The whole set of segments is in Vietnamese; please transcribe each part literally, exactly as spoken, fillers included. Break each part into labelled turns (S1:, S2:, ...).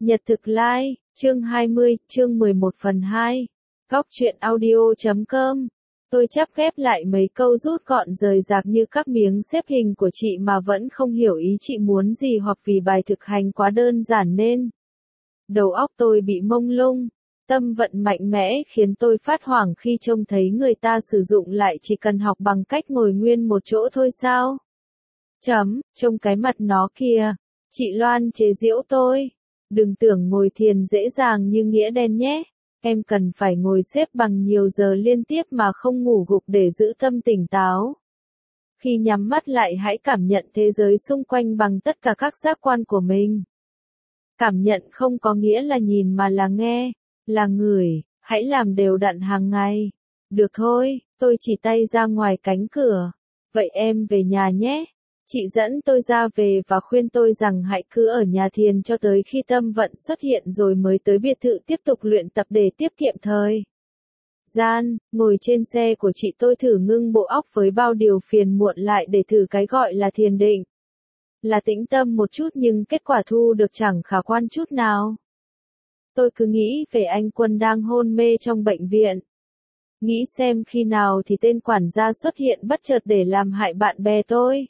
S1: Nhật thực like, chương hai mươi, chương mười một phần hai. Góc truyện audio chấm com. Tôi chắp ghép lại mấy câu rút gọn rời rạc như các miếng xếp hình của chị mà vẫn không hiểu ý chị muốn gì, hoặc vì bài thực hành quá đơn giản nên đầu óc tôi bị mông lung. Tâm vận mạnh mẽ khiến tôi phát hoảng khi trông thấy người ta sử dụng lại chỉ cần học bằng cách ngồi nguyên một chỗ thôi sao? Chấm, trông cái mặt nó kìa. Chị Loan chế giễu tôi. Đừng tưởng ngồi thiền dễ dàng như nghĩa đen nhé. Em cần phải ngồi xếp bằng nhiều giờ liên tiếp mà không ngủ gục để giữ tâm tỉnh táo. Khi nhắm mắt lại hãy cảm nhận thế giới xung quanh bằng tất cả các giác quan của mình. Cảm nhận không có nghĩa là nhìn mà là nghe, là ngửi, hãy làm đều đặn hàng ngày. Được thôi, tôi chỉ tay ra ngoài cánh cửa. Vậy em về nhà nhé. Chị dẫn tôi ra về và khuyên tôi rằng hãy cứ ở nhà thiền cho tới khi tâm vận xuất hiện rồi mới tới biệt thự tiếp tục luyện tập để tiết kiệm thời gian. Ngồi trên xe của chị tôi thử ngưng bộ óc với bao điều phiền muộn lại để thử cái gọi là thiền định. Là tĩnh tâm một chút nhưng kết quả thu được chẳng khả quan chút nào. Tôi cứ nghĩ về anh Quân đang hôn mê trong bệnh viện. Nghĩ xem khi nào thì tên quản gia xuất hiện bất chợt để làm hại bạn bè tôi.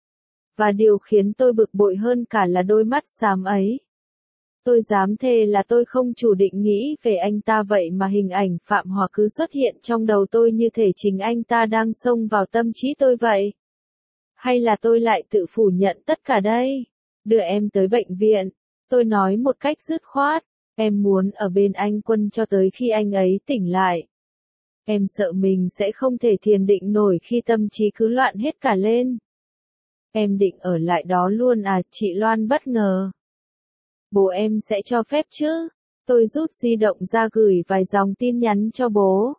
S1: Và điều khiến tôi bực bội hơn cả là đôi mắt xám ấy. Tôi dám thề là tôi không chủ định nghĩ về anh ta vậy mà hình ảnh Phạm Hòa cứ xuất hiện trong đầu tôi như thể chính anh ta đang xông vào tâm trí tôi vậy. Hay là tôi lại tự phủ nhận tất cả đây? Đưa em tới bệnh viện. Tôi nói một cách dứt khoát. Em muốn ở bên anh Quân cho tới khi anh ấy tỉnh lại. Em sợ mình sẽ không thể thiền định nổi khi tâm trí cứ loạn hết cả lên. Em định ở lại đó luôn à? Chị Loan bất ngờ. Bố em sẽ cho phép chứ? Tôi rút di động ra gửi vài dòng tin nhắn cho bố.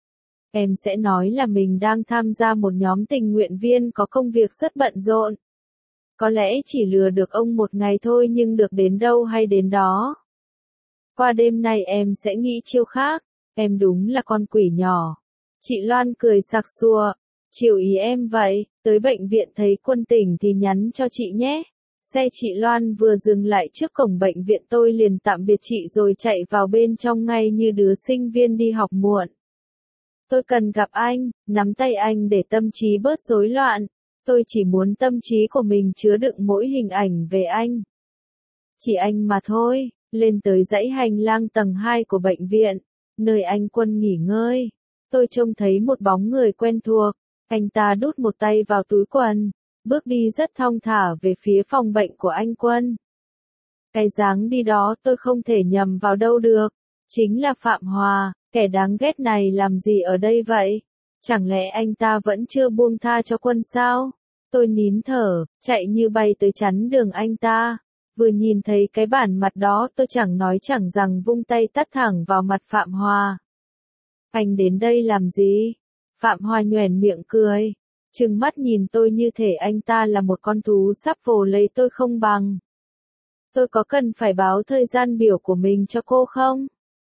S1: Em sẽ nói là mình đang tham gia một nhóm tình nguyện viên có công việc rất bận rộn. Có lẽ chỉ lừa được ông một ngày thôi nhưng được đến đâu hay đến đó. Qua đêm nay em sẽ nghĩ chiêu khác. Em đúng là con quỷ nhỏ. Chị Loan cười sặc sụa. Chiều ý em vậy, tới bệnh viện thấy Quân tỉnh thì nhắn cho chị nhé. Xe chị Loan vừa dừng lại trước cổng bệnh viện tôi liền tạm biệt chị rồi chạy vào bên trong ngay như đứa sinh viên đi học muộn. Tôi cần gặp anh, nắm tay anh để tâm trí bớt rối loạn. Tôi chỉ muốn tâm trí của mình chứa đựng mỗi hình ảnh về anh. Chỉ anh mà thôi. Lên tới dãy hành lang tầng hai của bệnh viện, nơi anh Quân nghỉ ngơi. Tôi trông thấy một bóng người quen thuộc. Anh ta đút một tay vào túi quần, bước đi rất thong thả về phía phòng bệnh của anh Quân. Cái dáng đi đó tôi không thể nhầm vào đâu được. Chính là Phạm Hòa, kẻ đáng ghét này làm gì ở đây vậy? Chẳng lẽ anh ta vẫn chưa buông tha cho Quân sao? Tôi nín thở, chạy như bay tới chắn đường anh ta. Vừa nhìn thấy cái bản mặt đó tôi chẳng nói chẳng rằng vung tay tát thẳng vào mặt Phạm Hòa. Anh đến đây làm gì? Phạm Hòa nhoẻn miệng cười, trừng mắt nhìn tôi như thể anh ta là một con thú sắp vồ lấy tôi không bằng. Tôi có cần phải báo thời gian biểu của mình cho cô không?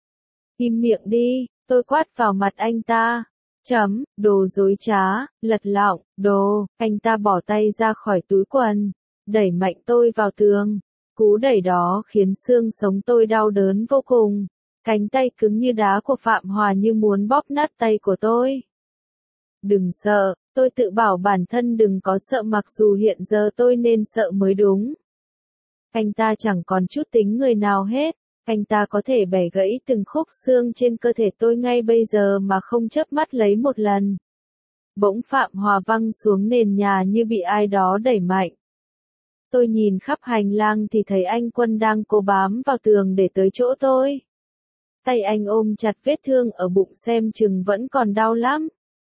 S1: Im miệng đi, tôi quát vào mặt anh ta. Chấm, đồ dối trá, lật lọng, đồ, anh ta bỏ tay ra khỏi túi quần, đẩy mạnh tôi vào tường. Cú đẩy đó khiến xương sống tôi đau đớn vô cùng. Cánh tay cứng như đá của Phạm Hòa như muốn bóp nát tay của tôi. Đừng sợ, tôi tự bảo bản thân đừng có sợ mặc dù hiện giờ tôi nên sợ mới đúng. Anh ta chẳng còn chút tính người nào hết. Anh ta có thể bẻ gãy từng khúc xương trên cơ thể tôi ngay bây giờ mà không chớp mắt lấy một lần. Bỗng Phạm Hòa văng xuống nền nhà như bị ai đó đẩy mạnh. Tôi nhìn khắp hành lang thì thấy anh Quân đang cố bám vào tường để tới chỗ tôi. Tay anh ôm chặt vết thương ở bụng xem chừng vẫn còn đau lắm.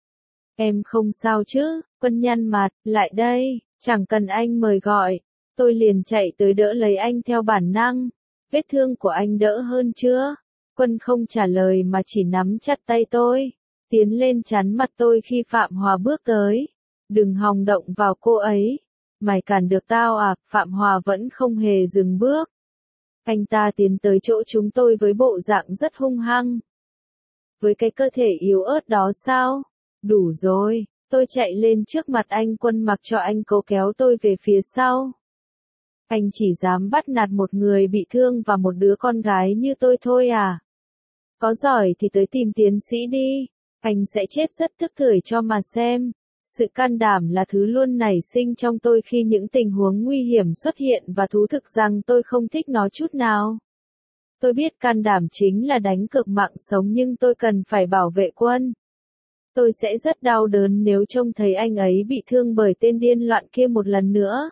S1: Em không sao chứ? Quân nhăn mặt, lại đây, chẳng cần anh mời gọi. Tôi liền chạy tới đỡ lấy anh theo bản năng. Vết thương của anh đỡ hơn chưa? Quân không trả lời mà chỉ nắm chặt tay tôi, tiến lên chắn mặt tôi khi Phạm Hòa bước tới. Đừng hòng động vào cô ấy. Mày cản được tao à? Phạm Hòa vẫn không hề dừng bước. Anh ta tiến tới chỗ chúng tôi với bộ dạng rất hung hăng. Với cái cơ thể yếu ớt đó sao? Đủ rồi, tôi chạy lên trước mặt anh Quân mặc cho anh cố kéo tôi về phía sau. Anh chỉ dám bắt nạt một người bị thương và một đứa con gái như tôi thôi à? Có giỏi thì tới tìm tiến sĩ đi. Anh sẽ chết rất tức tưởi cho mà xem. Sự can đảm là thứ luôn nảy sinh trong tôi khi những tình huống nguy hiểm xuất hiện và thú thực rằng tôi không thích nó chút nào. Tôi biết can đảm chính là đánh cược mạng sống nhưng tôi cần phải bảo vệ Quân. Tôi sẽ rất đau đớn nếu trông thấy anh ấy bị thương bởi tên điên loạn kia một lần nữa.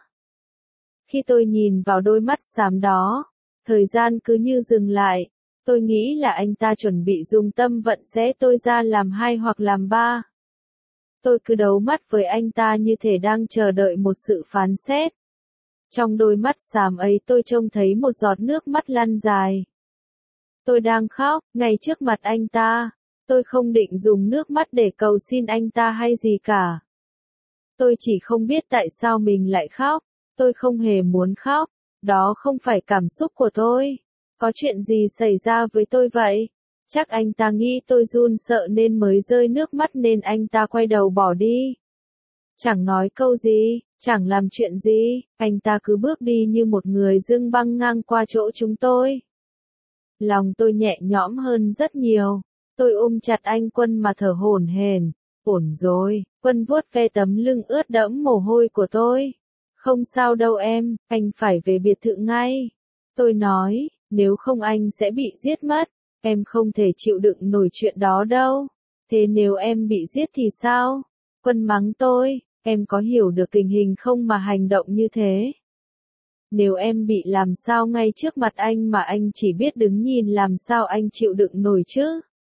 S1: Khi tôi nhìn vào đôi mắt xám đó, thời gian cứ như dừng lại. Tôi nghĩ là anh ta chuẩn bị dùng tâm vận xé tôi ra làm hai hoặc làm ba. Tôi cứ đấu mắt với anh ta như thể đang chờ đợi một sự phán xét. Trong đôi mắt xám ấy tôi trông thấy một giọt nước mắt lăn dài. Tôi đang khóc, ngay trước mặt anh ta. Tôi không định dùng nước mắt để cầu xin anh ta hay gì cả. Tôi chỉ không biết tại sao mình lại khóc. Tôi không hề muốn khóc. Đó không phải cảm xúc của tôi. Có chuyện gì xảy ra với tôi vậy? Chắc anh ta nghĩ tôi run sợ nên mới rơi nước mắt nên anh ta quay đầu bỏ đi. Chẳng nói câu gì, chẳng làm chuyện gì, anh ta cứ bước đi như một người dưng băng ngang qua chỗ chúng tôi. Lòng tôi nhẹ nhõm hơn rất nhiều. Tôi ôm chặt anh Quân mà thở hổn hển. Ổn rồi, Quân vuốt ve tấm lưng ướt đẫm mồ hôi của tôi. Không sao đâu em, anh phải về biệt thự ngay. Tôi nói, nếu không anh sẽ bị giết mất. Em không thể chịu đựng nổi chuyện đó đâu. Thế nếu em bị giết thì sao? Quân mắng tôi, em có hiểu được tình hình không mà hành động như thế? Nếu em bị làm sao ngay trước mặt anh mà anh chỉ biết đứng nhìn làm sao anh chịu đựng nổi chứ?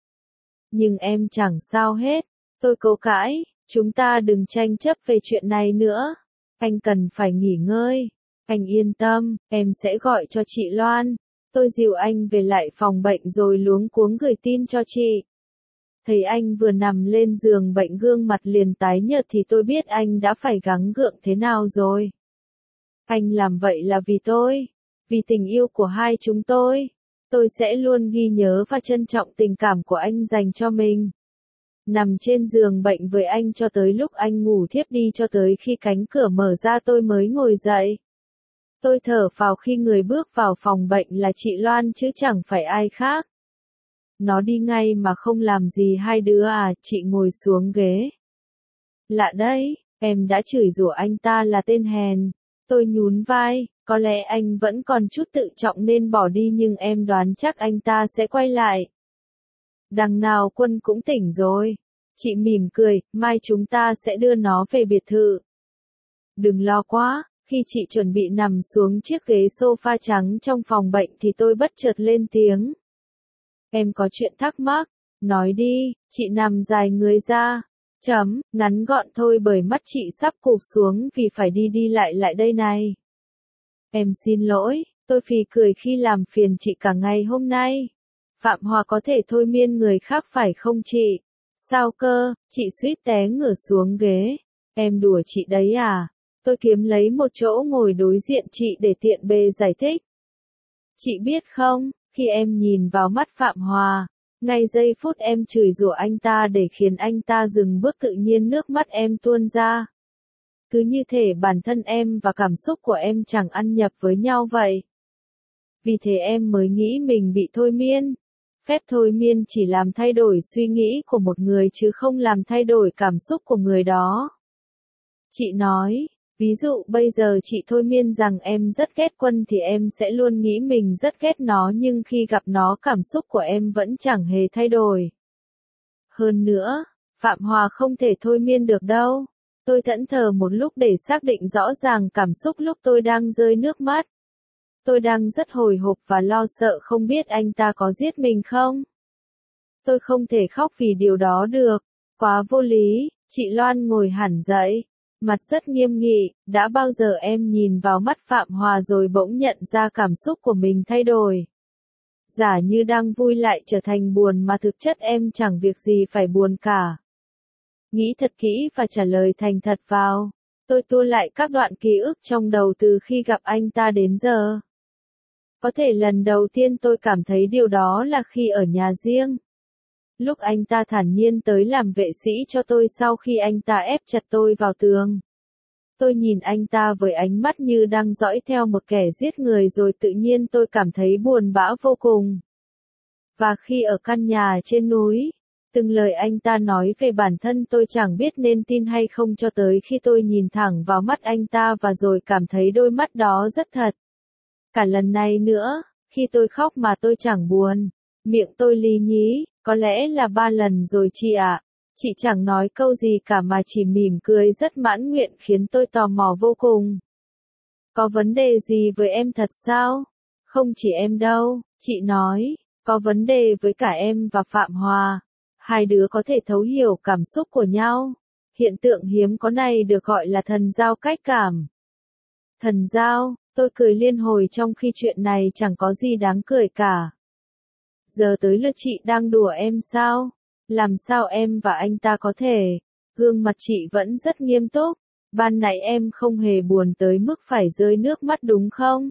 S1: Nhưng em chẳng sao hết. Tôi cố cãi, chúng ta đừng tranh chấp về chuyện này nữa. Anh cần phải nghỉ ngơi. Anh yên tâm, em sẽ gọi cho chị Loan. Tôi dìu anh về lại phòng bệnh rồi luống cuống gửi tin cho chị. Thấy anh vừa nằm lên giường bệnh gương mặt liền tái nhợt thì tôi biết anh đã phải gắng gượng thế nào rồi. Anh làm vậy là vì tôi, vì tình yêu của hai chúng tôi. Tôi sẽ luôn ghi nhớ và trân trọng tình cảm của anh dành cho mình. Nằm trên giường bệnh với anh cho tới lúc anh ngủ thiếp đi cho tới khi cánh cửa mở ra tôi mới ngồi dậy. Tôi thở phào khi người bước vào phòng bệnh là chị Loan chứ chẳng phải ai khác. Nó đi ngay mà không làm gì hai đứa à, chị ngồi xuống ghế. Lạ đấy, em đã chửi rủa anh ta là tên hèn. Tôi nhún vai, có lẽ anh vẫn còn chút tự trọng nên bỏ đi nhưng em đoán chắc anh ta sẽ quay lại. Đằng nào Quân cũng tỉnh rồi. Chị mỉm cười, mai chúng ta sẽ đưa nó về biệt thự. Đừng lo quá. Khi chị chuẩn bị nằm xuống chiếc ghế sofa trắng trong phòng bệnh thì tôi bất chợt lên tiếng. Em có chuyện thắc mắc, nói đi, chị nằm dài người ra. Chấm, ngắn gọn thôi bởi mắt chị sắp cụp xuống vì phải đi đi lại lại đây này. Em xin lỗi, tôi phì cười khi làm phiền chị cả ngày hôm nay. Phạm Hòa có thể thôi miên người khác phải không chị? Sao cơ, chị suýt té ngửa xuống ghế. Em đùa chị đấy à? Tôi kiếm lấy một chỗ ngồi đối diện chị để tiện bề giải thích. Chị biết không, khi em nhìn vào mắt Phạm Hòa, ngay giây phút em chửi rủa anh ta để khiến anh ta dừng bước tự nhiên nước mắt em tuôn ra. Cứ như thể bản thân em và cảm xúc của em chẳng ăn nhập với nhau vậy. Vì thế em mới nghĩ mình bị thôi miên. Phép thôi miên chỉ làm thay đổi suy nghĩ của một người chứ không làm thay đổi cảm xúc của người đó. Chị nói, ví dụ bây giờ chị thôi miên rằng em rất ghét Quân thì em sẽ luôn nghĩ mình rất ghét nó nhưng khi gặp nó cảm xúc của em vẫn chẳng hề thay đổi. Hơn nữa, Phạm Hòa không thể thôi miên được đâu. Tôi thẫn thờ một lúc để xác định rõ ràng cảm xúc lúc tôi đang rơi nước mắt. Tôi đang rất hồi hộp và lo sợ không biết anh ta có giết mình không. Tôi không thể khóc vì điều đó được. Quá vô lý, chị Loan ngồi hẳn dậy. Mặt rất nghiêm nghị, đã bao giờ em nhìn vào mắt Phạm Hòa rồi bỗng nhận ra cảm xúc của mình thay đổi. Giả như đang vui lại trở thành buồn mà thực chất em chẳng việc gì phải buồn cả. Nghĩ thật kỹ và trả lời thành thật vào. Tôi tua lại các đoạn ký ức trong đầu từ khi gặp anh ta đến giờ. Có thể lần đầu tiên tôi cảm thấy điều đó là khi ở nhà riêng. Lúc anh ta thản nhiên tới làm vệ sĩ cho tôi sau khi anh ta ép chặt tôi vào tường. Tôi nhìn anh ta với ánh mắt như đang dõi theo một kẻ giết người rồi tự nhiên tôi cảm thấy buồn bã vô cùng. Và khi ở căn nhà trên núi, từng lời anh ta nói về bản thân tôi chẳng biết nên tin hay không cho tới khi tôi nhìn thẳng vào mắt anh ta và rồi cảm thấy đôi mắt đó rất thật. Cả lần này nữa, khi tôi khóc mà tôi chẳng buồn, miệng tôi lí nhí, có lẽ là ba lần rồi chị ạ. Chị chẳng nói câu gì cả mà chỉ mỉm cười rất mãn nguyện khiến tôi tò mò vô cùng. Có vấn đề gì với em thật sao? Không chỉ em đâu, chị nói, có vấn đề với cả em và Phạm Hòa. Hai đứa có thể thấu hiểu cảm xúc của nhau. Hiện tượng hiếm có này được gọi là thần giao cách cảm. Thần giao, tôi cười liên hồi trong khi chuyện này chẳng có gì đáng cười cả. Giờ tới lượt chị đang đùa em sao? Làm sao em và anh ta có thể? Gương mặt chị vẫn rất nghiêm túc. Ban nãy em không hề buồn tới mức phải rơi nước mắt đúng không?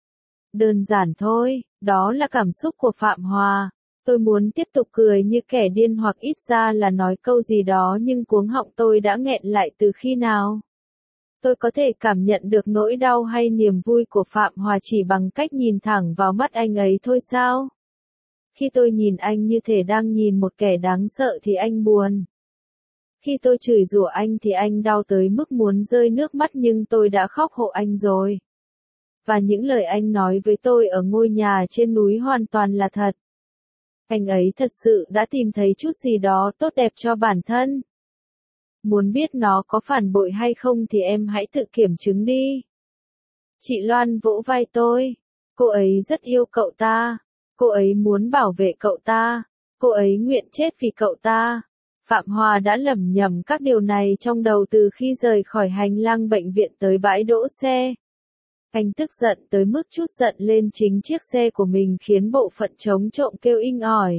S1: Đơn giản thôi, đó là cảm xúc của Phạm Hòa. Tôi muốn tiếp tục cười như kẻ điên hoặc ít ra là nói câu gì đó nhưng cuống họng tôi đã nghẹn lại từ khi nào. Tôi có thể cảm nhận được nỗi đau hay niềm vui của Phạm Hòa chỉ bằng cách nhìn thẳng vào mắt anh ấy thôi sao? Khi tôi nhìn anh như thể đang nhìn một kẻ đáng sợ thì anh buồn. Khi tôi chửi rủa anh thì anh đau tới mức muốn rơi nước mắt nhưng tôi đã khóc hộ anh rồi. Và những lời anh nói với tôi ở ngôi nhà trên núi hoàn toàn là thật. Anh ấy thật sự đã tìm thấy chút gì đó tốt đẹp cho bản thân. Muốn biết nó có phản bội hay không thì em hãy tự kiểm chứng đi. Chị Loan vỗ vai tôi. Cô ấy rất yêu cậu ta. Cô ấy muốn bảo vệ cậu ta. Cô ấy nguyện chết vì cậu ta. Phạm Hòa đã lẩm nhẩm các điều này trong đầu từ khi rời khỏi hành lang bệnh viện tới bãi đỗ xe. Anh tức giận tới mức chút giận lên chính chiếc xe của mình khiến bộ phận chống trộm kêu inh ỏi.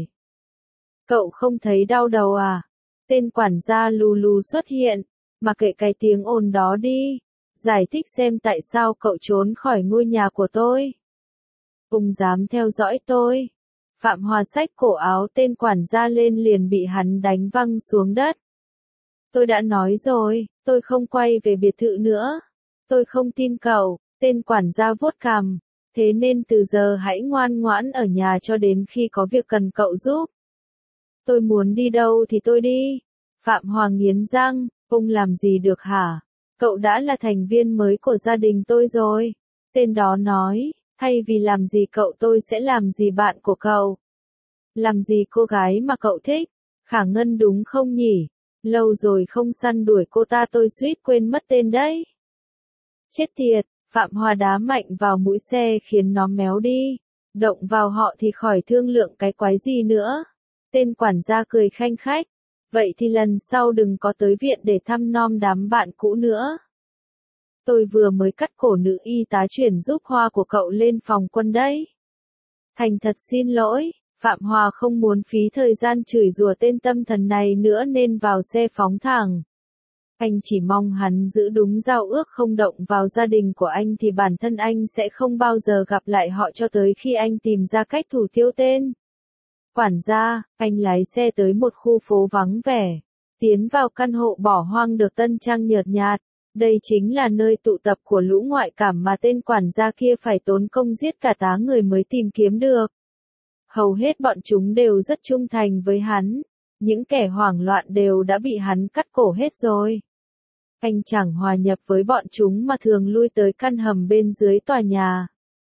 S1: Cậu không thấy đau đầu à? Tên quản gia lù lù xuất hiện. Mà kệ cái tiếng ồn đó đi. Giải thích xem tại sao cậu trốn khỏi ngôi nhà của tôi. Ông dám theo dõi tôi. Phạm Hòa xách cổ áo tên quản gia lên liền bị hắn đánh văng xuống đất. Tôi đã nói rồi, tôi không quay về biệt thự nữa. Tôi không tin cậu, tên quản gia vuốt cằm. Thế nên từ giờ hãy ngoan ngoãn ở nhà cho đến khi có việc cần cậu giúp. Tôi muốn đi đâu thì tôi đi. Phạm Hòa nghiến răng, ông làm gì được hả? Cậu đã là thành viên mới của gia đình tôi rồi. Tên đó nói, thay vì làm gì cậu tôi sẽ làm gì bạn của cậu. Làm gì cô gái mà cậu thích? Khả Ngân đúng không nhỉ? Lâu rồi không săn đuổi cô ta tôi suýt quên mất tên đấy. Chết tiệt, Phạm Hòa đá mạnh vào mũi xe khiến nó méo đi. Động vào họ thì khỏi thương lượng cái quái gì nữa. Tên quản gia cười khanh khách. Vậy thì lần sau đừng có tới viện để thăm nom đám bạn cũ nữa. Tôi vừa mới cắt cổ nữ y tá chuyển giúp Hoa của cậu lên phòng quân đấy. Thành thật xin lỗi, Phạm Hòa không muốn phí thời gian chửi rủa tên tâm thần này nữa nên vào xe phóng thẳng. Anh chỉ mong hắn giữ đúng giao ước không động vào gia đình của anh thì bản thân anh sẽ không bao giờ gặp lại họ cho tới khi anh tìm ra cách thủ tiêu tên. Quản gia, anh lái xe tới một khu phố vắng vẻ. Tiến vào căn hộ bỏ hoang được tân trang nhợt nhạt. Đây chính là nơi tụ tập của lũ ngoại cảm mà tên quản gia kia phải tốn công giết cả tá người mới tìm kiếm được. Hầu hết bọn chúng đều rất trung thành với hắn. Những kẻ hoảng loạn đều đã bị hắn cắt cổ hết rồi. Anh chẳng hòa nhập với bọn chúng mà thường lui tới căn hầm bên dưới tòa nhà.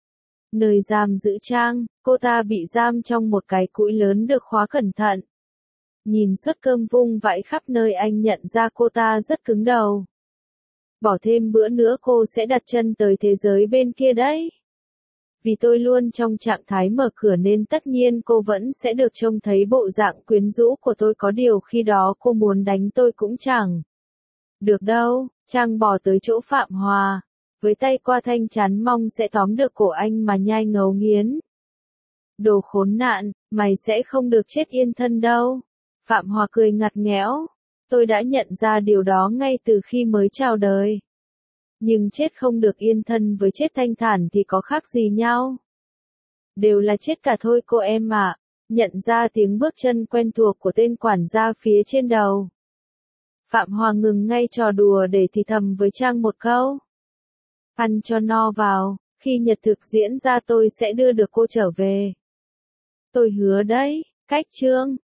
S1: Nơi giam giữ Trang, cô ta bị giam trong một cái cũi lớn được khóa cẩn thận. Nhìn suất cơm vung vãi khắp nơi anh nhận ra cô ta rất cứng đầu. Bỏ thêm bữa nữa cô sẽ đặt chân tới thế giới bên kia đấy. Vì tôi luôn trong trạng thái mở cửa nên tất nhiên cô vẫn sẽ được trông thấy bộ dạng quyến rũ của tôi, có điều khi đó cô muốn đánh tôi cũng chẳng được đâu. Trang bò tới chỗ Phạm Hòa. Với tay qua thanh chắn mong sẽ tóm được cổ anh mà nhai ngấu nghiến. Đồ khốn nạn, mày sẽ không được chết yên thân đâu. Phạm Hòa cười ngặt nghẽo. Tôi đã nhận ra điều đó ngay từ khi mới chào đời. Nhưng chết không được yên thân với chết thanh thản thì có khác gì nhau. Đều là chết cả thôi cô em ạ. Nhận ra tiếng bước chân quen thuộc của tên quản gia phía trên đầu. Phạm Hòa ngừng ngay trò đùa để thì thầm với Trang một câu. Ăn cho no vào, khi nhật thực diễn ra tôi sẽ đưa được cô trở về. Tôi hứa đấy, cách Trương.